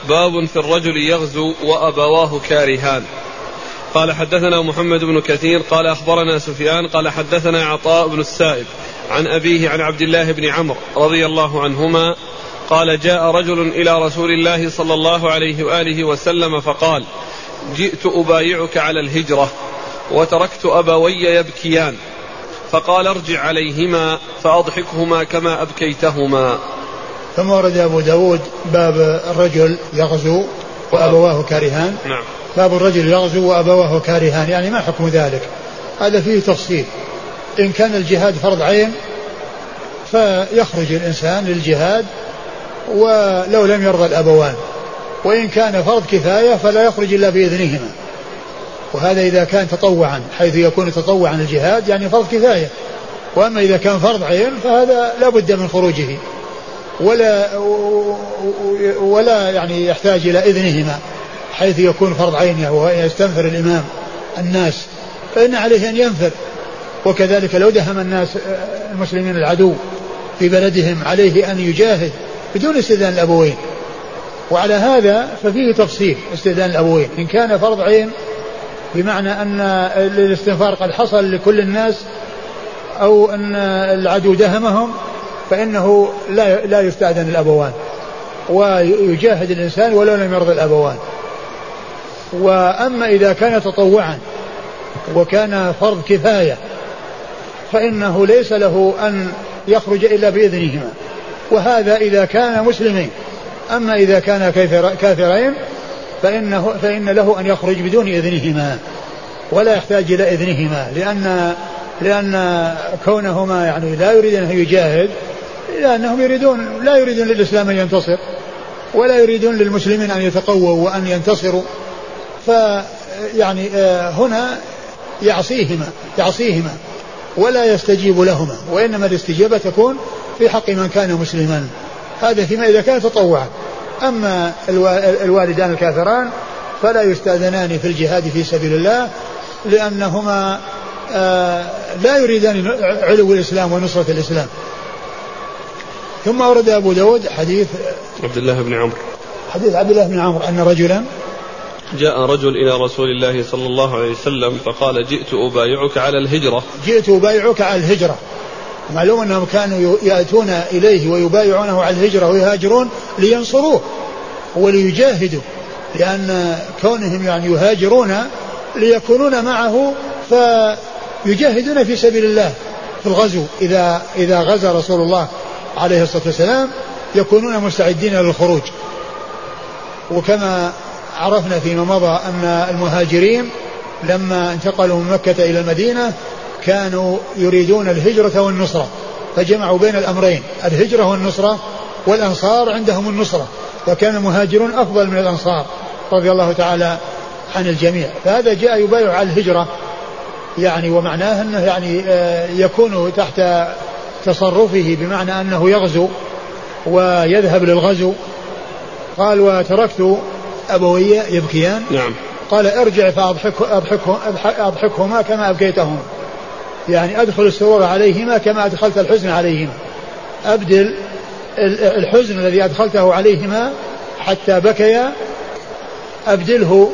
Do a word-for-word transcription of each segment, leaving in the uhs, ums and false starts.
باب في الرجل يغزو وأبواه كارهان. قال حدثنا محمد بن كثير قال أخبرنا سفيان قال حدثنا عطاء بن السائب عن أبيه عن عبد الله بن عمرو رضي الله عنهما قال جاء رجل إلى رسول الله صلى الله عليه وآله وسلم فقال جئت أبايعك على الهجرة وتركت أبوي يبكيان فقال ارجع عليهما فأضحكهما كما أبكيتهما. ثم ورد أبو داود باب الرجل يغزو وأبواه كارهان. نعم. باب الرجل يغزو وأبواه كارهان، يعني ما حكم ذلك؟ هذا فيه تفصيل. إن كان الجهاد فرض عين فيخرج الإنسان للجهاد ولو لم يرضى الأبوان، وإن كان فرض كفاية فلا يخرج إلا بإذنهما، وهذا إذا كان تطوعا حيث يكون تطوعا الجهاد يعني فرض كفاية. وأما إذا كان فرض عين فهذا لا بد من خروجه ولا ولا يعني يحتاج إلى إذنهما حيث يكون فرض عين ويستنفر الإمام الناس فإن عليه أن ينفر. وكذلك لو دهم الناس المسلمين العدو في بلدهم عليه أن يجاهد بدون استئذان الأبوين. وعلى هذا ففيه تفصيل استئذان الأبوين إن كان فرض عين بمعنى أن الاستنفار قد حصل لكل الناس أو أن العدو دهمهم فإنه لا لا يستأذن الأبوان ويجاهد الإنسان ولو لم يرضى الأبوان. وأما إذا كان تطوعا وكان فرض كفاية فإنه ليس له أن يخرج إلا بإذنهما، وهذا إذا كان مسلمين. أما إذا كان كافرين فإنه فإن له أن يخرج بدون إذنهما ولا يحتاج إلى إذنهما، لأن لأن كونهما يعني لا يريدون أن يجاهد لأنهم يريدون لا يريدون للإسلام أن ينتصر ولا يريدون للمسلمين أن يتقووا وأن ينتصروا، فيعني هنا يعصيهما يعصيهما ولا يستجيب لهما، وإنما الاستجابة تكون في حق من كان مسلما. هذا فيما إذا كان تطوعا. أما الوالدان الكافران فلا يستأذنان في الجهاد في سبيل الله لأنهما لا يريدان علو الإسلام ونصرة الإسلام. ثم أورد أبو داود حديث عبد الله بن عمرو حديث عبد الله بن عمرو أن رجلا جاء رجل إلى رسول الله صلى الله عليه وسلم فقال جئت أبايعك على الهجرة جئت أبايعك على الهجرة. معلوم أنهم كانوا يأتون إليه ويبايعونه على الهجرة ويهاجرون لينصروه وليجاهدوا، لأن كونهم يعني يهاجرون ليكونون معه فيجاهدون في سبيل الله في الغزو. إذا إذا غزا رسول الله عليه الصلاة والسلام يكونون مستعدين للخروج. وكما عرفنا فيما مضى أن المهاجرين لما انتقلوا من مكة إلى المدينة كانوا يريدون الهجرة والنصرة، فجمعوا بين الأمرين الهجرة والنصرة، والأنصار عندهم النصرة، وكان المهاجرون أفضل من الأنصار رضي الله تعالى عن الجميع. فهذا جاء يبايع على الهجرة يعني ومعناه أنه يعني يكون تحت تصرفه بمعنى أنه يغزو ويذهب للغزو. قال وتركت أبوي يبكيان. نعم. قال ارجع فأضحكهما كما أبكيتهما، يعني أدخل السرور عليهما كما أدخلت الحزن عليهما، أبدل الحزن الذي أدخلته عليهما حتى بكيا أبدله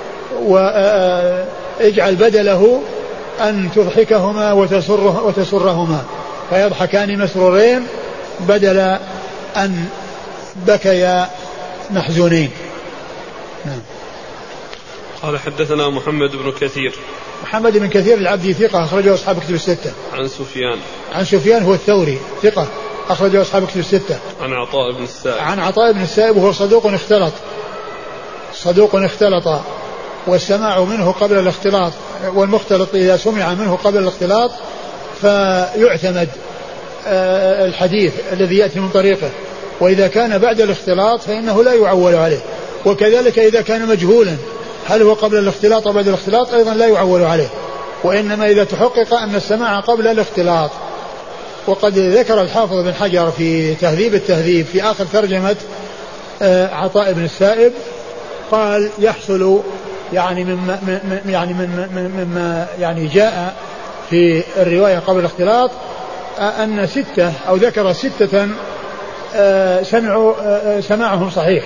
واجعل بدله أن تضحكهما وتسره وتسرهما فيضحكان مسرورين بدل أن بكيا محزونين. نعم. قال حدثنا محمد بن كثير محمد بن كثير العبدي ثقة أخرجه أصحاب كتب الستة. عن سفيان عن سفيان هو الثوري ثقة أخرجه أصحاب كتب الستة. عن عطاء بن السائب عن عطاء بن السائب وهو صدوق اختلط صدوق اختلط والسماع منه قبل الاختلاط، والمختلط إذا سمع منه قبل الاختلاط فيعتمد الحديث الذي يأتي من طريقه، وإذا كان بعد الاختلاط فإنه لا يعول عليه. وكذلك إذا كان مجهولا هل هو قبل الاختلاط أو بعد الاختلاط أيضا لا يعول عليه، وإنما إذا تحقق أن السماع قبل الاختلاط. وقد ذكر الحافظ بن حجر في تهذيب التهذيب في آخر ترجمة عطاء بن السائب قال يحصل يعني مما يعني من مما يعني جاء في الرواية قبل الاختلاط أن ستة أو ذكر ستة سمعوا سماعهم صحيح،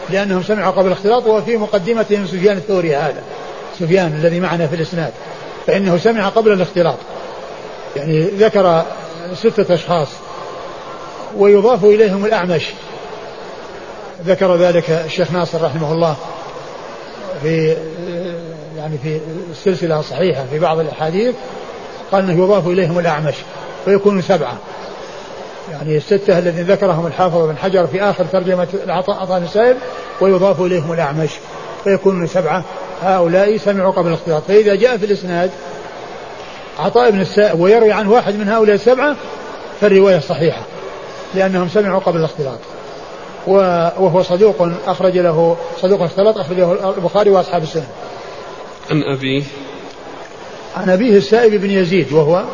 لأنهم سمعوا قبل الاختلاط. وفي مقدمتهم سفيان الثوري هذا سفيان الذي معنا في الإسناد فإنه سمع قبل الاختلاط، يعني ذكر ستة أشخاص ويضاف إليهم الأعمش، ذكر ذلك الشيخ ناصر رحمه الله في يعني في السلسلة الصحيحة في بعض الأحاديث قال أنه يضاف إليهم الأعمش ويكون سبعة، يعني الستة الذين ذكرهم الحافظ بن حجر في آخر ترجمة العطاء عطاء السائب ويضاف إليهم الأعمش فيكون سبعة. هؤلاء سمعوا قبل الاختلاط. فإذا جاء في الإسناد عطاء بن السائب ويروي عن واحد من هؤلاء السبعة فالرواية صحيحة لأنهم سمعوا قبل الاختلاط. وهو صدوق أخرج له صدوق اختلاط أخرجه البخاري وأصحاب السنن. عن أبيه عن أبيه السائب بن يزيد وهو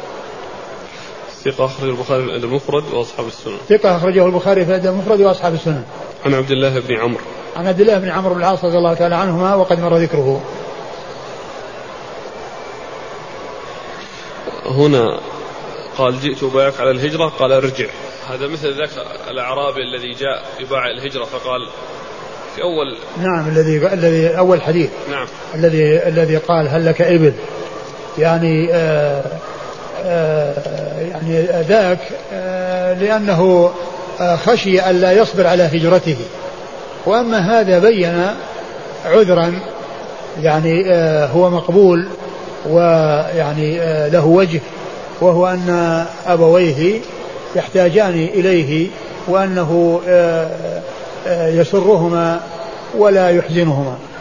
ثقة أخرجه البخاري في الأدب المفرد وأصحاب السنن. ثقة أخرجه البخاري في الأدب المفرد وأصحاب السنن. عن عبد الله بن عمرو عن عبد الله بن عمرو بن العاص رضي الله تعالى عنهما وقد مر ذكره. هنا قال جئت أبايعك على الهجرة قال ارجع، هذا مثل ذاك الأعرابي الذي جاء يبايع الهجرة فقال في أول نعم الذي الذي أول حديث نعم الذي الذي قال هل لك إبل، يعني آآ آآ يعني ذاك لأنه خشي أن لا يصبر على هجرته، وأما هذا بين عذرا يعني هو مقبول ويعني له وجه، وهو أن أبويه يحتاجان إليه وأنه يسرهما ولا يحزنهما.